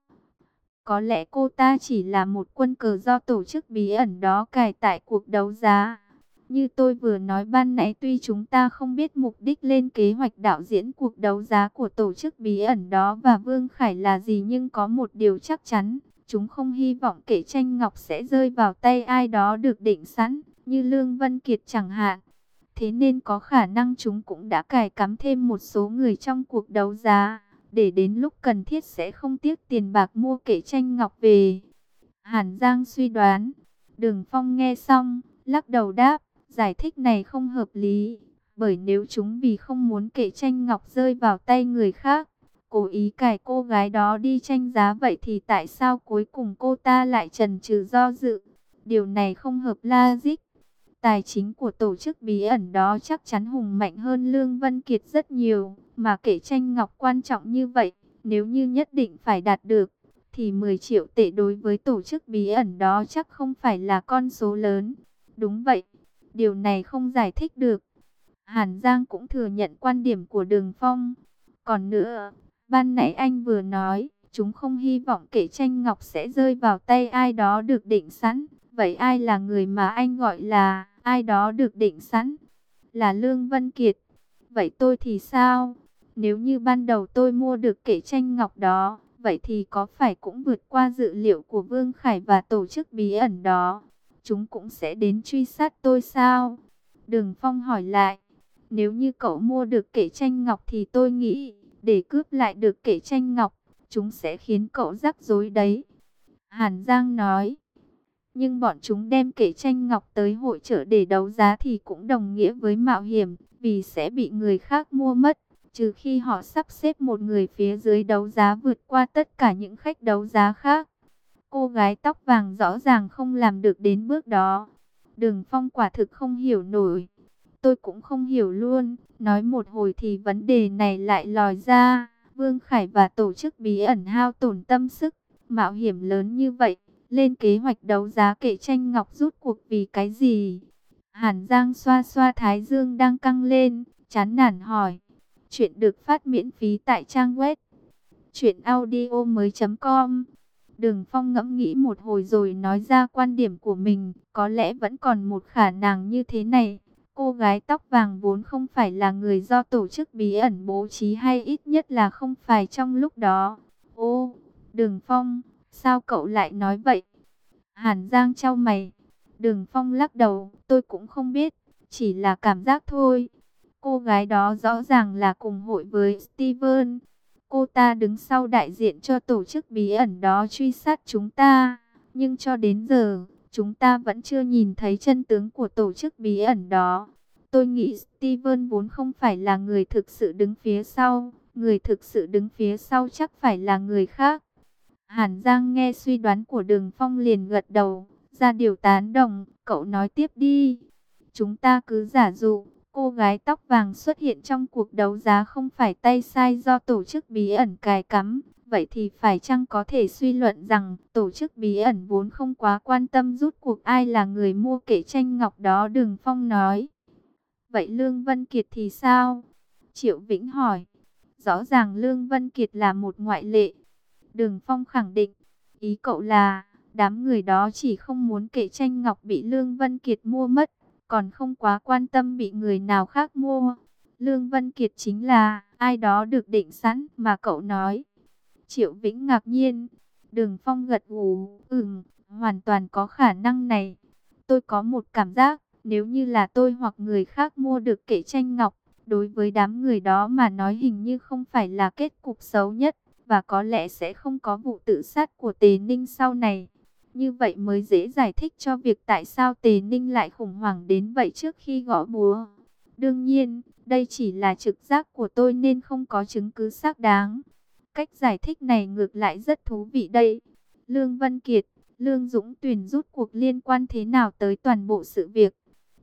Có lẽ cô ta chỉ là một quân cờ do tổ chức bí ẩn đó cài tại cuộc đấu giá. Như tôi vừa nói ban nãy, tuy chúng ta không biết mục đích lên kế hoạch đạo diễn cuộc đấu giá của tổ chức bí ẩn đó và Vương Khải là gì, nhưng có một điều chắc chắn, chúng không hy vọng kệ tranh ngọc sẽ rơi vào tay ai đó được định sẵn, như Lương Vân Kiệt chẳng hạn. Thế nên có khả năng chúng cũng đã cài cắm thêm một số người trong cuộc đấu giá, để đến lúc cần thiết sẽ không tiếc tiền bạc mua kệ tranh ngọc về. Hàn Giang suy đoán. Đường Phong nghe xong, lắc đầu đáp, giải thích này không hợp lý, bởi nếu chúng vì không muốn kệ tranh ngọc rơi vào tay người khác, cố ý cài cô gái đó đi tranh giá, vậy thì tại sao cuối cùng cô ta lại chần chừ do dự? Điều này không hợp logic. Tài chính của tổ chức bí ẩn đó chắc chắn hùng mạnh hơn Lương Vân Kiệt rất nhiều, mà kệ tranh ngọc quan trọng như vậy, nếu như nhất định phải đạt được, thì mười triệu tệ đối với tổ chức bí ẩn đó chắc không phải là con số lớn. Đúng vậy, điều này không giải thích được. Hàn Giang cũng thừa nhận quan điểm của Đường Phong. Còn nữa, ban nãy anh vừa nói, chúng không hy vọng kệ tranh ngọc sẽ rơi vào tay ai đó được định sẵn. Vậy ai là người mà anh gọi là ai đó được định sẵn? Là Lương Vân Kiệt. Vậy tôi thì sao? Nếu như ban đầu tôi mua được kệ tranh ngọc đó, vậy thì có phải cũng vượt qua dự liệu của Vương Khải và tổ chức bí ẩn đó? Chúng cũng sẽ đến truy sát tôi sao? Đường Phong hỏi lại. Nếu như cậu mua được kệ tranh ngọc thì tôi nghĩ, để cướp lại được kệ tranh ngọc, chúng sẽ khiến cậu rắc rối đấy. Hàn Giang nói. Nhưng bọn chúng đem kệ tranh ngọc tới hội chợ để đấu giá thì cũng đồng nghĩa với mạo hiểm, vì sẽ bị người khác mua mất, trừ khi họ sắp xếp một người phía dưới đấu giá vượt qua tất cả những khách đấu giá khác. Cô gái tóc vàng rõ ràng không làm được đến bước đó. Đường Phong quả thực không hiểu nổi. Tôi cũng không hiểu luôn. Nói một hồi thì vấn đề này lại lòi ra. Vương Khải và tổ chức bí ẩn hao tổn tâm sức, mạo hiểm lớn như vậy, lên kế hoạch đấu giá kệ tranh ngọc rút cuộc vì cái gì? Hàn Giang xoa xoa thái dương đang căng lên, chán nản hỏi. Chuyện được phát miễn phí tại trang web truyện audio mới chấm com. Đường Phong ngẫm nghĩ một hồi rồi nói ra quan điểm của mình. Có lẽ vẫn còn một khả năng như thế này. Cô gái tóc vàng vốn không phải là người do tổ chức bí ẩn bố trí, hay ít nhất là không phải trong lúc đó. Ô, Đường Phong, sao cậu lại nói vậy? Hàn Giang chau mày. Đường Phong lắc đầu, tôi cũng không biết, chỉ là cảm giác thôi. Cô gái đó rõ ràng là cùng hội với Steven. Cô ta đứng sau đại diện cho tổ chức bí ẩn đó truy sát chúng ta. Nhưng cho đến giờ, chúng ta vẫn chưa nhìn thấy chân tướng của tổ chức bí ẩn đó. Tôi nghĩ Steven vốn không phải là người thực sự đứng phía sau. Người thực sự đứng phía sau chắc phải là người khác. Hàn Giang nghe suy đoán của Đường Phong liền gật đầu, ra điều tán đồng. Cậu nói tiếp đi. Chúng ta cứ giả dụ cô gái tóc vàng xuất hiện trong cuộc đấu giá không phải tay sai do tổ chức bí ẩn cài cắm. Vậy thì phải chăng có thể suy luận rằng tổ chức bí ẩn vốn không quá quan tâm rút cuộc ai là người mua kệ tranh ngọc đó? Đường Phong nói. Vậy Lương Vân Kiệt thì sao? Triệu Vĩnh hỏi. Rõ ràng Lương Vân Kiệt là một ngoại lệ. Đường Phong khẳng định. Ý cậu là đám người đó chỉ không muốn kệ tranh ngọc bị Lương Vân Kiệt mua mất, còn không quá quan tâm bị người nào khác mua. Lương Vân Kiệt chính là ai đó được định sẵn mà cậu nói. Triệu Vĩnh ngạc nhiên. Đường Phong gật gù, ừm, hoàn toàn có khả năng này. Tôi có một cảm giác, nếu như là tôi hoặc người khác mua được kệ tranh ngọc, đối với đám người đó mà nói hình như không phải là kết cục xấu nhất, và có lẽ sẽ không có vụ tự sát của Tề Ninh sau này. Như vậy mới dễ giải thích cho việc tại sao Tề Ninh lại khủng hoảng đến vậy trước khi gõ búa. Đương nhiên, đây chỉ là trực giác của tôi nên không có chứng cứ xác đáng. Cách giải thích này ngược lại rất thú vị đây. Lương Vân Kiệt, Lương Dũng Tuyền rút cuộc liên quan thế nào tới toàn bộ sự việc?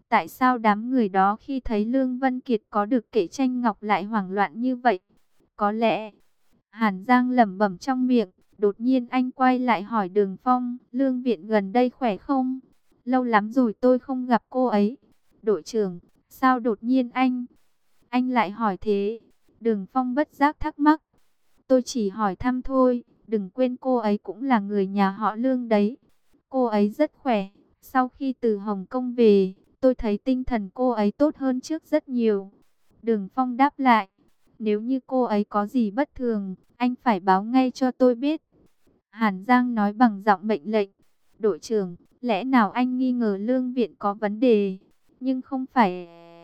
Tại sao đám người đó khi thấy Lương Vân Kiệt có được kệ tranh ngọc lại hoảng loạn như vậy? Có lẽ, Hàn Giang lẩm bẩm trong miệng, đột nhiên anh quay lại hỏi Đường Phong, Lương Viện gần đây khỏe không? Lâu lắm rồi tôi không gặp cô ấy. Đội trưởng, sao đột nhiên anh? Anh lại hỏi thế? Đường Phong bất giác thắc mắc. Tôi chỉ hỏi thăm thôi, đừng quên cô ấy cũng là người nhà họ Lương đấy. Cô ấy rất khỏe, sau khi từ Hồng Kông về, tôi thấy tinh thần cô ấy tốt hơn trước rất nhiều. Đường Phong đáp lại, nếu như cô ấy có gì bất thường, anh phải báo ngay cho tôi biết. Hàn Giang nói bằng giọng mệnh lệnh, đội trưởng, lẽ nào anh nghi ngờ Lương Viện có vấn đề, nhưng không phải...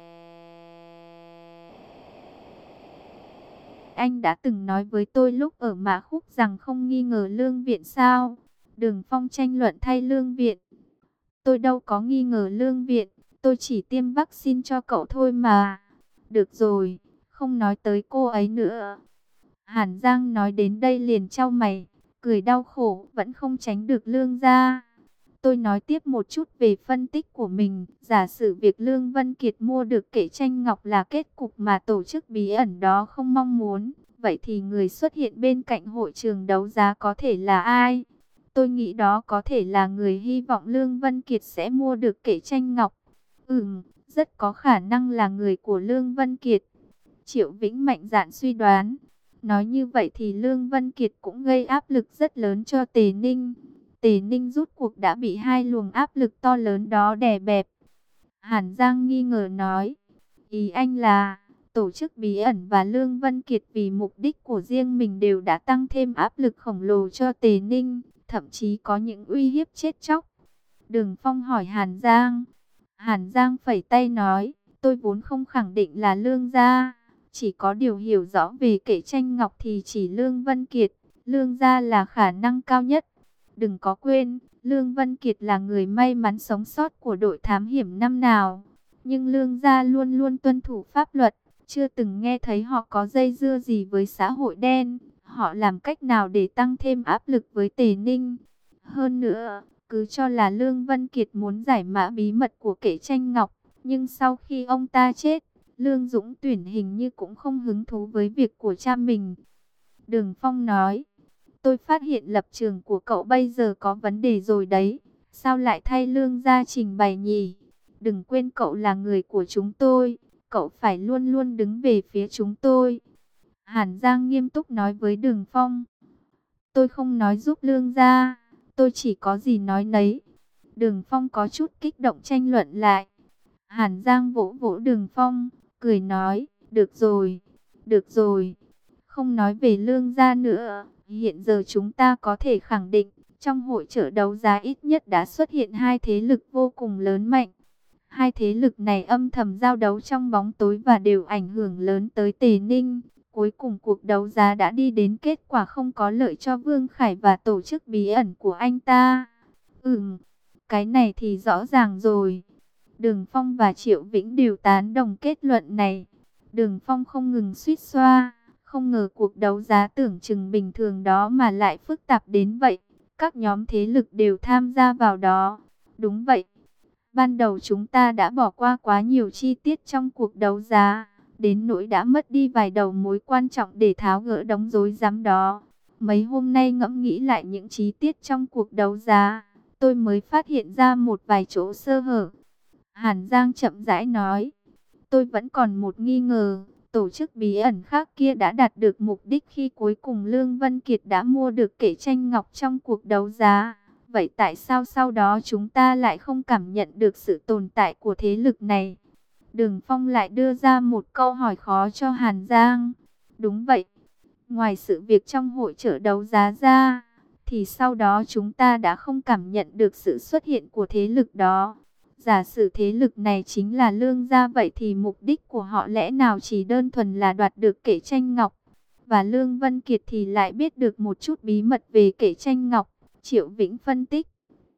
Anh đã từng nói với tôi lúc ở Mã Khúc rằng không nghi ngờ Lương Viện sao? Đường Phong tranh luận thay Lương Viện. Tôi đâu có nghi ngờ Lương Viện, tôi chỉ tiêm vaccine cho cậu thôi mà. Được rồi, không nói tới cô ấy nữa. Hàn Giang nói đến đây liền chau mày, cười đau khổ, vẫn không tránh được Lương gia. Tôi nói tiếp một chút về phân tích của mình. Giả sử việc Lương Vân Kiệt mua được kệ tranh ngọc là kết cục mà tổ chức bí ẩn đó không mong muốn. Vậy thì người xuất hiện bên cạnh hội trường đấu giá có thể là ai? Tôi nghĩ đó có thể là người hy vọng Lương Vân Kiệt sẽ mua được kệ tranh ngọc. Ừm, rất có khả năng là người của Lương Vân Kiệt. Triệu Vĩnh mạnh dạn suy đoán. Nói như vậy thì Lương Vân Kiệt cũng gây áp lực rất lớn cho Tề Ninh. Tề Ninh rút cuộc đã bị hai luồng áp lực to lớn đó đè bẹp. Hàn Giang nghi ngờ nói, ý anh là tổ chức bí ẩn và Lương Vân Kiệt vì mục đích của riêng mình đều đã tăng thêm áp lực khổng lồ cho Tề Ninh, thậm chí có những uy hiếp chết chóc. Đường Phong hỏi Hàn Giang. Hàn Giang phẩy tay nói, tôi vốn không khẳng định là Lương gia, chỉ có điều hiểu rõ về kệ tranh ngọc thì chỉ Lương Vân Kiệt, Lương gia là khả năng cao nhất. Đừng có quên, Lương Vân Kiệt là người may mắn sống sót của đội thám hiểm năm nào. Nhưng Lương gia luôn luôn tuân thủ pháp luật, chưa từng nghe thấy họ có dây dưa gì với xã hội đen. Họ làm cách nào để tăng thêm áp lực với Tề Ninh? Hơn nữa, cứ cho là Lương Vân Kiệt muốn giải mã bí mật của kệ tranh ngọc. Nhưng sau khi ông ta chết, Lương Dũng Tuyển hình như cũng không hứng thú với việc của cha mình. Đường Phong nói, tôi phát hiện lập trường của cậu bây giờ có vấn đề rồi đấy. Sao lại thay Lương gia trình bày nhỉ? Đừng quên cậu là người của chúng tôi. Cậu phải luôn luôn đứng về phía chúng tôi. Hàn Giang nghiêm túc nói với Đường Phong. Tôi không nói giúp Lương gia. Tôi chỉ có gì nói nấy. Đường Phong có chút kích động tranh luận lại. Hàn Giang vỗ vỗ Đường Phong, cười nói, được rồi, được rồi. Không nói về Lương gia nữa. Hiện giờ chúng ta có thể khẳng định, trong hội chợ đấu giá ít nhất đã xuất hiện hai thế lực vô cùng lớn mạnh. Hai thế lực này âm thầm giao đấu trong bóng tối và đều ảnh hưởng lớn tới Tề Ninh. Cuối cùng cuộc đấu giá đã đi đến kết quả không có lợi cho Vương Khải và tổ chức bí ẩn của anh ta. Ừm, cái này thì rõ ràng rồi. Đường Phong và Triệu Vĩnh đều tán đồng kết luận này. Đường Phong không ngừng suýt xoa. Không ngờ cuộc đấu giá tưởng chừng bình thường đó mà lại phức tạp đến vậy. Các nhóm thế lực đều tham gia vào đó. Đúng vậy. Ban đầu chúng ta đã bỏ qua quá nhiều chi tiết trong cuộc đấu giá. Đến nỗi đã mất đi vài đầu mối quan trọng để tháo gỡ đống rối rắm đó. Mấy hôm nay ngẫm nghĩ lại những chi tiết trong cuộc đấu giá. Tôi mới phát hiện ra một vài chỗ sơ hở. Hàn Giang chậm rãi nói. Tôi vẫn còn một nghi ngờ. Tổ chức bí ẩn khác kia đã đạt được mục đích khi cuối cùng Lương Vân Kiệt đã mua được kệ tranh ngọc trong cuộc đấu giá. Vậy tại sao sau đó chúng ta lại không cảm nhận được sự tồn tại của thế lực này? Đường Phong lại đưa ra một câu hỏi khó cho Hàn Giang. Đúng vậy. Ngoài sự việc trong hội chợ đấu giá ra, thì sau đó chúng ta đã không cảm nhận được sự xuất hiện của thế lực đó. Giả sử thế lực này chính là Lương gia, vậy thì mục đích của họ lẽ nào chỉ đơn thuần là đoạt được kệ tranh ngọc? Và Lương Vân Kiệt thì lại biết được một chút bí mật về kệ tranh ngọc. Triệu Vĩnh phân tích.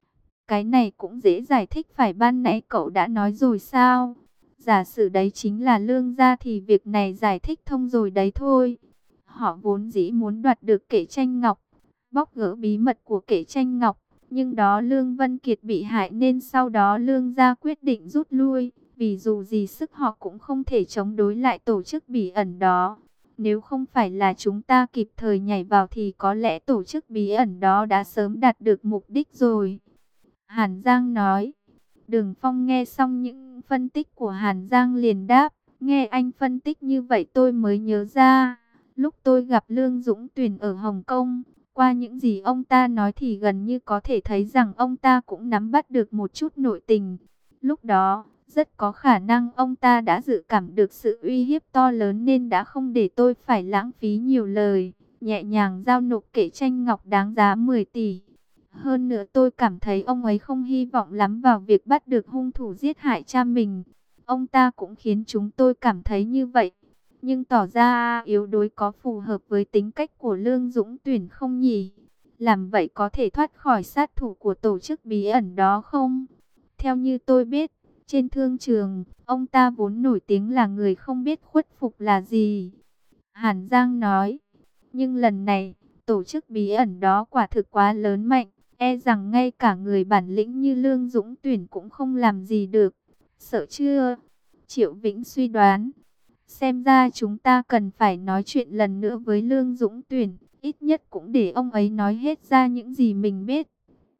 Cái này cũng dễ giải thích, phải ban nãy cậu đã nói rồi sao? Giả sử đấy chính là Lương gia thì việc này giải thích thông rồi đấy thôi. Họ vốn dĩ muốn đoạt được kệ tranh ngọc, bóc gỡ bí mật của kệ tranh ngọc. Nhưng đó Lương Vân Kiệt bị hại nên sau đó Lương gia quyết định rút lui, vì dù gì sức họ cũng không thể chống đối lại tổ chức bí ẩn đó. Nếu không phải là chúng ta kịp thời nhảy vào thì có lẽ tổ chức bí ẩn đó đã sớm đạt được mục đích rồi. Hàn Giang nói. Đường Phong nghe xong những phân tích của Hàn Giang liền đáp. Nghe anh phân tích như vậy tôi mới nhớ ra. Lúc tôi gặp Lương Dũng Tuyền ở Hồng Kông, qua những gì ông ta nói thì gần như có thể thấy rằng ông ta cũng nắm bắt được một chút nội tình. Lúc đó, rất có khả năng ông ta đã dự cảm được sự uy hiếp to lớn nên đã không để tôi phải lãng phí nhiều lời. Nhẹ nhàng giao nộp kệ tranh ngọc đáng giá mười tỷ. Hơn nữa tôi cảm thấy ông ấy không hy vọng lắm vào việc bắt được hung thủ giết hại cha mình. Ông ta cũng khiến chúng tôi cảm thấy như vậy. Nhưng tỏ ra yếu đuối có phù hợp với tính cách của Lương Dũng Tuyển không nhỉ? Làm vậy có thể thoát khỏi sát thủ của tổ chức bí ẩn đó không? Theo như tôi biết, trên thương trường, ông ta vốn nổi tiếng là người không biết khuất phục là gì. Hàn Giang nói, nhưng lần này, tổ chức bí ẩn đó quả thực quá lớn mạnh, e rằng ngay cả người bản lĩnh như Lương Dũng Tuyển cũng không làm gì được. Sợ chưa? Triệu Vĩnh suy đoán. Xem ra chúng ta cần phải nói chuyện lần nữa với Lương Dũng Tuyển, ít nhất cũng để ông ấy nói hết ra những gì mình biết.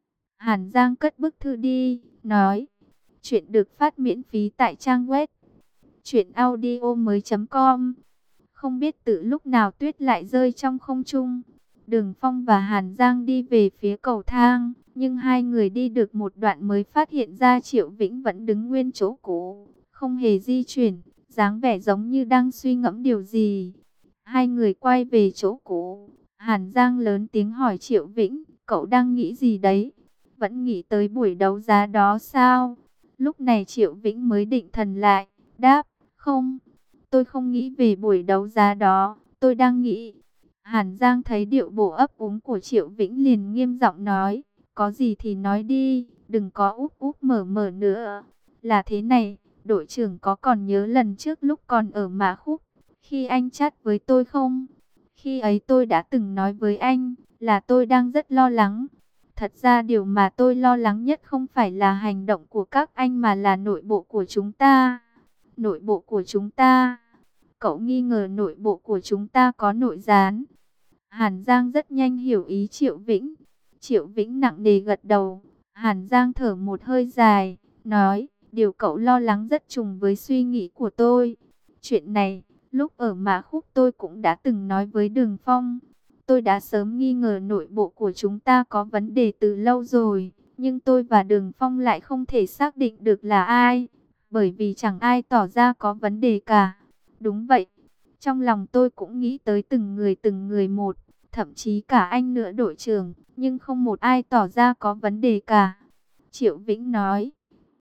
Hàn Giang cất bức thư đi, nói, chuyện được phát miễn phí tại trang web truyện audio mới chấm com. Không biết từ lúc nào tuyết lại rơi trong không trung. Đường Phong và Hàn Giang đi về phía cầu thang, nhưng hai người đi được một đoạn mới phát hiện ra Triệu Vĩnh vẫn đứng nguyên chỗ cũ, không hề di chuyển, dáng vẻ giống như đang suy ngẫm điều gì. Hai người quay về chỗ cũ, Hàn Giang lớn tiếng hỏi Triệu Vĩnh, cậu đang nghĩ gì đấy? Vẫn nghĩ tới buổi đấu giá đó sao? Lúc này Triệu Vĩnh mới định thần lại, đáp, không, tôi không nghĩ về buổi đấu giá đó, tôi đang nghĩ. Hàn Giang thấy điệu bộ ấp úng của Triệu Vĩnh liền nghiêm giọng nói, có gì thì nói đi, đừng có úp úp mở mở nữa. Là thế này, đội trưởng có còn nhớ lần trước lúc còn ở Mã Khúc, khi anh chat với tôi không? Khi ấy tôi đã từng nói với anh, là tôi đang rất lo lắng. Thật ra điều mà tôi lo lắng nhất không phải là hành động của các anh mà là nội bộ của chúng ta. Nội bộ của chúng ta? Cậu nghi ngờ nội bộ của chúng ta có nội gián. Hàn Giang rất nhanh hiểu ý Triệu Vĩnh. Triệu Vĩnh nặng nề gật đầu. Hàn Giang thở một hơi dài, nói, điều cậu lo lắng rất trùng với suy nghĩ của tôi. Chuyện này, lúc ở Mã Khúc tôi cũng đã từng nói với Đường Phong. Tôi đã sớm nghi ngờ nội bộ của chúng ta có vấn đề từ lâu rồi, nhưng tôi và Đường Phong lại không thể xác định được là ai, bởi vì chẳng ai tỏ ra có vấn đề cả. Đúng vậy, trong lòng tôi cũng nghĩ tới từng người từng người một, thậm chí cả anh nữa đội trưởng, nhưng không một ai tỏ ra có vấn đề cả. Triệu Vĩnh nói,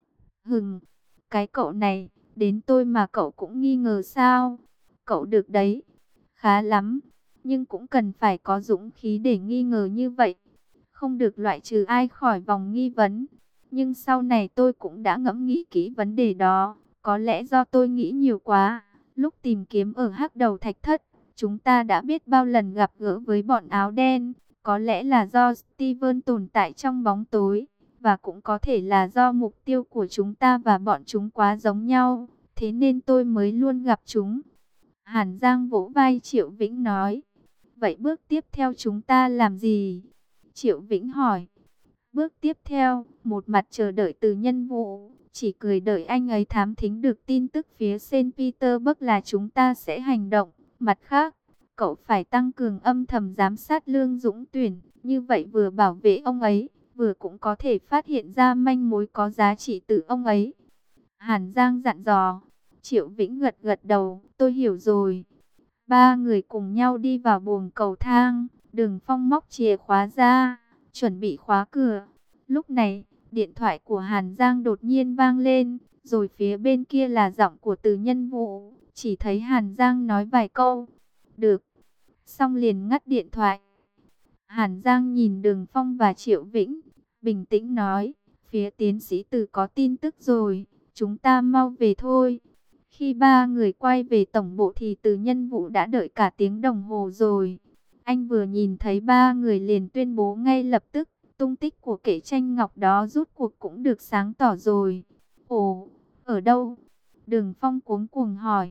hừm, cái cậu này, đến tôi mà cậu cũng nghi ngờ sao? Cậu được đấy, khá lắm, nhưng cũng cần phải có dũng khí để nghi ngờ như vậy. Không được loại trừ ai khỏi vòng nghi vấn. Nhưng sau này tôi cũng đã ngẫm nghĩ kỹ vấn đề đó, có lẽ do tôi nghĩ nhiều quá. Lúc tìm kiếm ở Hắc Đầu Thạch Thất, chúng ta đã biết bao lần gặp gỡ với bọn áo đen. Có lẽ là do Steven tồn tại trong bóng tối, và cũng có thể là do mục tiêu của chúng ta và bọn chúng quá giống nhau. Thế nên tôi mới luôn gặp chúng. Hàn Giang vỗ vai Triệu Vĩnh nói, vậy bước tiếp theo chúng ta làm gì? Triệu Vĩnh hỏi. Bước tiếp theo, một mặt chờ đợi Từ Nhân Vũ, chỉ cười đợi anh ấy thám thính được tin tức phía Saint Petersburg là chúng ta sẽ hành động. Mặt khác, cậu phải tăng cường âm thầm giám sát Lương Dũng Tuyển, như vậy vừa bảo vệ ông ấy, vừa cũng có thể phát hiện ra manh mối có giá trị từ ông ấy. Hàn Giang dặn dò. Triệu Vĩnh gật gật đầu, tôi hiểu rồi. Ba người cùng nhau đi vào buồng cầu thang, Đường Phong móc chìa khóa ra, chuẩn bị khóa cửa. Lúc này, điện thoại của Hàn Giang đột nhiên vang lên, rồi phía bên kia là giọng của Từ Nhân Vũ. Chỉ thấy Hàn Giang nói vài câu, được, xong liền ngắt điện thoại. Hàn Giang nhìn Đường Phong và Triệu Vĩnh, bình tĩnh nói, phía tiến sĩ Từ có tin tức rồi, chúng ta mau về thôi. Khi ba người quay về tổng bộ thì Từ Nhân Vũ đã đợi cả tiếng đồng hồ rồi. Anh vừa nhìn thấy ba người liền tuyên bố ngay lập tức, tung tích của kệ tranh ngọc đó rút cuộc cũng được sáng tỏ rồi. Ồ, ở đâu? Đường Phong cuống cuồng hỏi.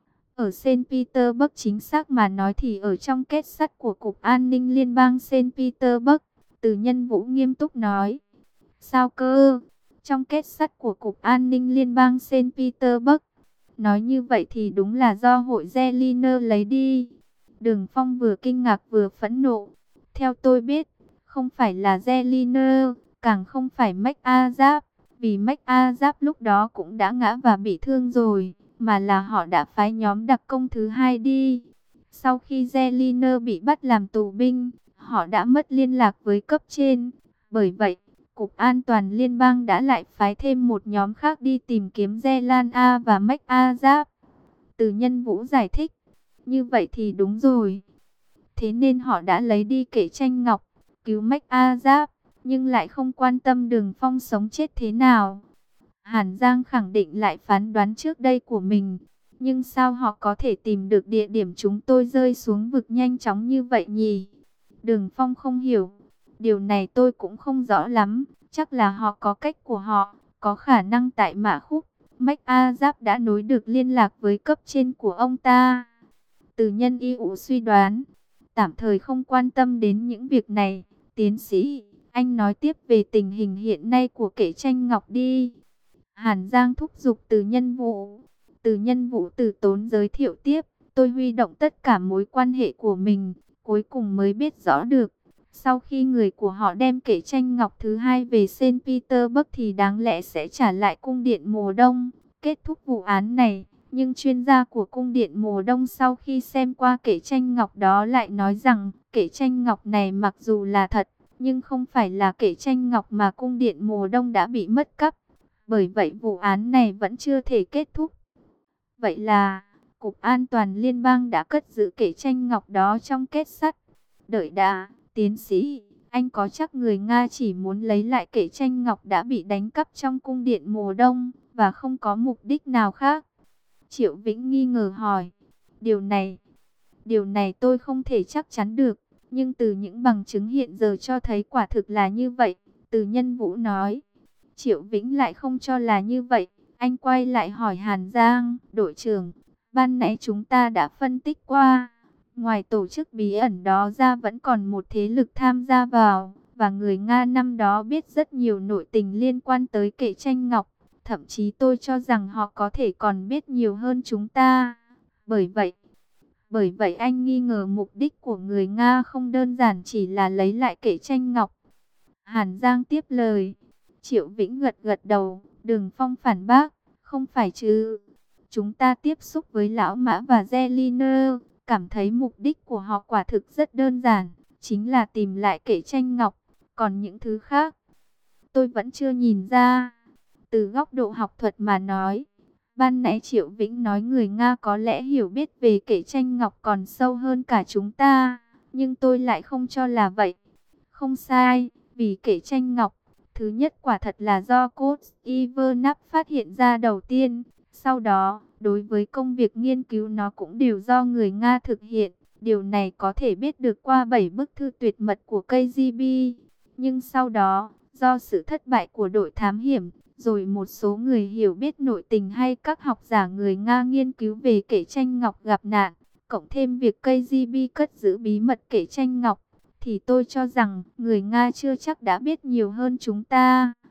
Ở Saint Petersburg, chính xác mà nói thì ở trong kết sắt của Cục An ninh Liên bang Saint Petersburg, Từ Nhân Vũ nghiêm túc nói. Sao cơ? Trong kết sắt của Cục An ninh Liên bang Saint Petersburg. Nói như vậy thì đúng là do hội Zeliner lấy đi. Đường Phong vừa kinh ngạc vừa phẫn nộ. Theo tôi biết, không phải là Zeliner, càng không phải MacArthur, vì MacArthur lúc đó cũng đã ngã và bị thương rồi, mà là họ đã phái nhóm đặc công thứ hai đi. Sau khi Zeliner bị bắt làm tù binh, họ đã mất liên lạc với cấp trên. Bởi vậy, Cục An toàn Liên bang đã lại phái thêm một nhóm khác đi tìm kiếm Zelana và MacArthur. Từ Nhân Vũ giải thích. Như vậy thì đúng rồi. Thế nên họ đã lấy đi kệ tranh ngọc, cứu MacArthur, nhưng lại không quan tâm Đường Phong sống chết thế nào. Hàn Giang khẳng định lại phán đoán trước đây của mình. Nhưng sao họ có thể tìm được địa điểm chúng tôi rơi xuống vực nhanh chóng như vậy nhỉ? Đường Phong không hiểu. Điều này tôi cũng không rõ lắm. Chắc là họ có cách của họ. Có khả năng tại Mã Khúc, MacArthur đã nối được liên lạc với cấp trên của ông ta. Từ Nhân Y Ủ suy đoán. Tạm thời không quan tâm đến những việc này. Tiến sĩ, anh nói tiếp về tình hình hiện nay của kệ tranh ngọc đi. Hàn Giang thúc giục Từ Nhân Vũ. Từ Nhân Vũ từ tốn giới thiệu tiếp. Tôi huy động tất cả mối quan hệ của mình, cuối cùng mới biết rõ được. Sau khi người của họ đem kệ tranh ngọc thứ hai về Saint Petersburg thì đáng lẽ sẽ trả lại cung điện mùa đông, kết thúc vụ án này. Nhưng chuyên gia của cung điện mùa đông sau khi xem qua kệ tranh ngọc đó lại nói rằng kệ tranh ngọc này mặc dù là thật, nhưng không phải là kệ tranh ngọc mà cung điện mùa đông đã bị mất cắp. Bởi vậy vụ án này vẫn chưa thể kết thúc. Vậy là Cục An toàn Liên bang đã cất giữ kệ tranh ngọc đó trong kết sắt. Đợi đã, tiến sĩ, anh có chắc người Nga chỉ muốn lấy lại kệ tranh ngọc đã bị đánh cắp trong cung điện mùa đông và không có mục đích nào khác? Triệu Vĩnh nghi ngờ hỏi. Điều này, điều này tôi không thể chắc chắn được, nhưng từ những bằng chứng hiện giờ cho thấy quả thực là như vậy, Từ Nhân Vũ nói. Triệu Vĩnh lại không cho là như vậy, anh quay lại hỏi Hàn Giang, đội trưởng, ban nãy chúng ta đã phân tích qua, ngoài tổ chức bí ẩn đó ra vẫn còn một thế lực tham gia vào, và người Nga năm đó biết rất nhiều nội tình liên quan tới kệ tranh ngọc. Thậm chí tôi cho rằng họ có thể còn biết nhiều hơn chúng ta. Bởi vậy, bởi vậy anh nghi ngờ mục đích của người Nga không đơn giản chỉ là lấy lại kệ tranh ngọc. Hàn Giang tiếp lời. Triệu Vĩnh gật gật đầu. Đường Phong phản bác. Không phải chứ. Chúng ta tiếp xúc với Lão Mã và Zeliner, cảm thấy mục đích của họ quả thực rất đơn giản, chính là tìm lại kệ tranh ngọc. Còn những thứ khác, tôi vẫn chưa nhìn ra. Từ góc độ học thuật mà nói, ban nãy Triệu Vĩnh nói người Nga có lẽ hiểu biết về kệ tranh ngọc còn sâu hơn cả chúng ta, nhưng tôi lại không cho là vậy. Không sai, vì kệ tranh ngọc, thứ nhất quả thật là do Kurt Ivanov phát hiện ra đầu tiên, sau đó, đối với công việc nghiên cứu nó cũng đều do người Nga thực hiện. Điều này có thể biết được qua bảy bức thư tuyệt mật của K G B, nhưng sau đó, do sự thất bại của đội thám hiểm, rồi một số người hiểu biết nội tình hay các học giả người Nga nghiên cứu về kệ tranh ngọc gặp nạn, cộng thêm việc K G B cất giữ bí mật kệ tranh ngọc, thì tôi cho rằng người Nga chưa chắc đã biết nhiều hơn chúng ta.